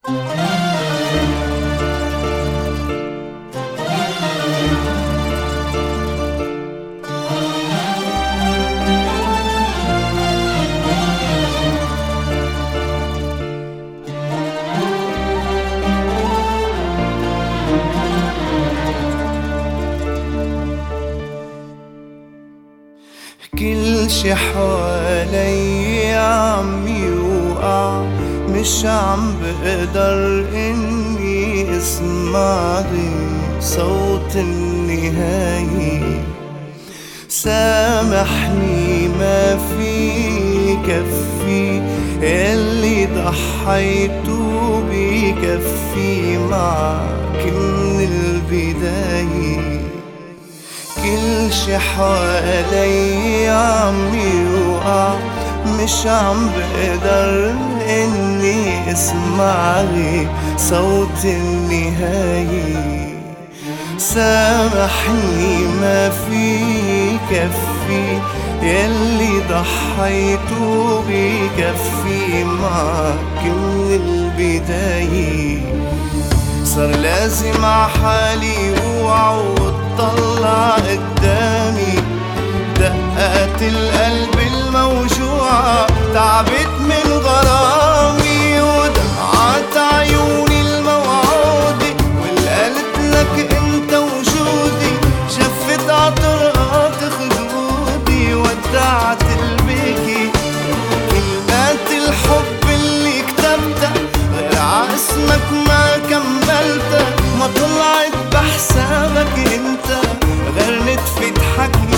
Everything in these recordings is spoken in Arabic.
كل شي حوالي عم يوقع، مش عم بقدر اني اسمع صوت النهاية. سامحني ما في كفي اللي ضحيته بكفي معك من البداية. كل شي حوالي عم يوقع، مش عم بقدر اني اسمع صوت النهاية. سامحني ما في كفي يلي ضحيته بكفي معك من البداية. صار لازم عحالي اوعى واتطلع قدامي، دقات القلب الموجوعة تعبت من غرامي، ودمعات عيوني الموعودة والقلت لك انت وجودي، شفت عطرقات خدودي ودعت البكي. كلمات الحب اللي كتبتها غير عاسمك ما كملتها، ما طلعت بحسابك انت غير نتفة حكي.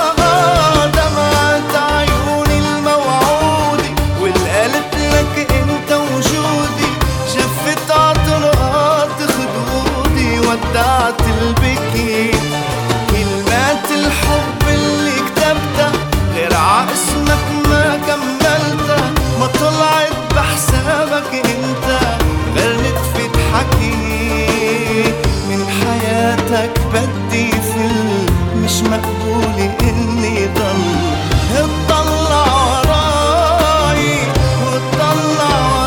دمعت عيوني الموعودة والقلت لك انت وجودي، شفت عطرقات خدودي ودعت البكي. كلمات الحب اللي كتبتها غير عاسمك ما كملتها، ما طلعت بحسابك انت غير نتفة حكي. من حياتك بدي فيلم مش مقبول اني اطلع وراي واطلع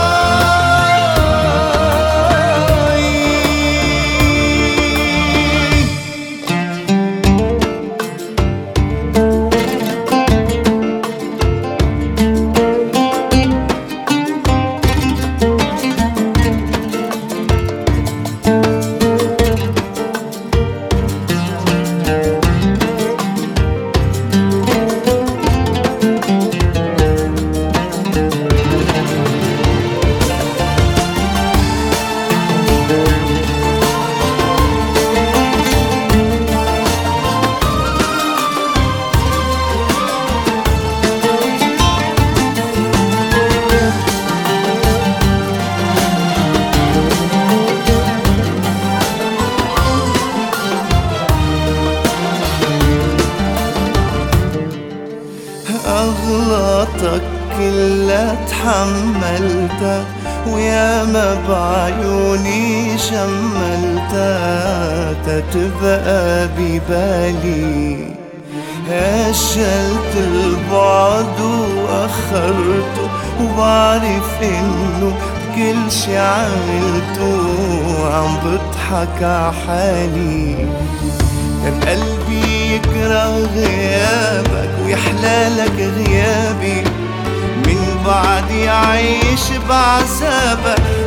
أغلاطك كلها تحملتها، وياما بعيوني شملتها تتبقى ببالي. هشلت البعد وأخرته، وبعرف إنه كل شي عملته عم بضحك عحالي. كان قلبي يكره غيابك ويحلالك غيابي، من بعد يعيش بعذابك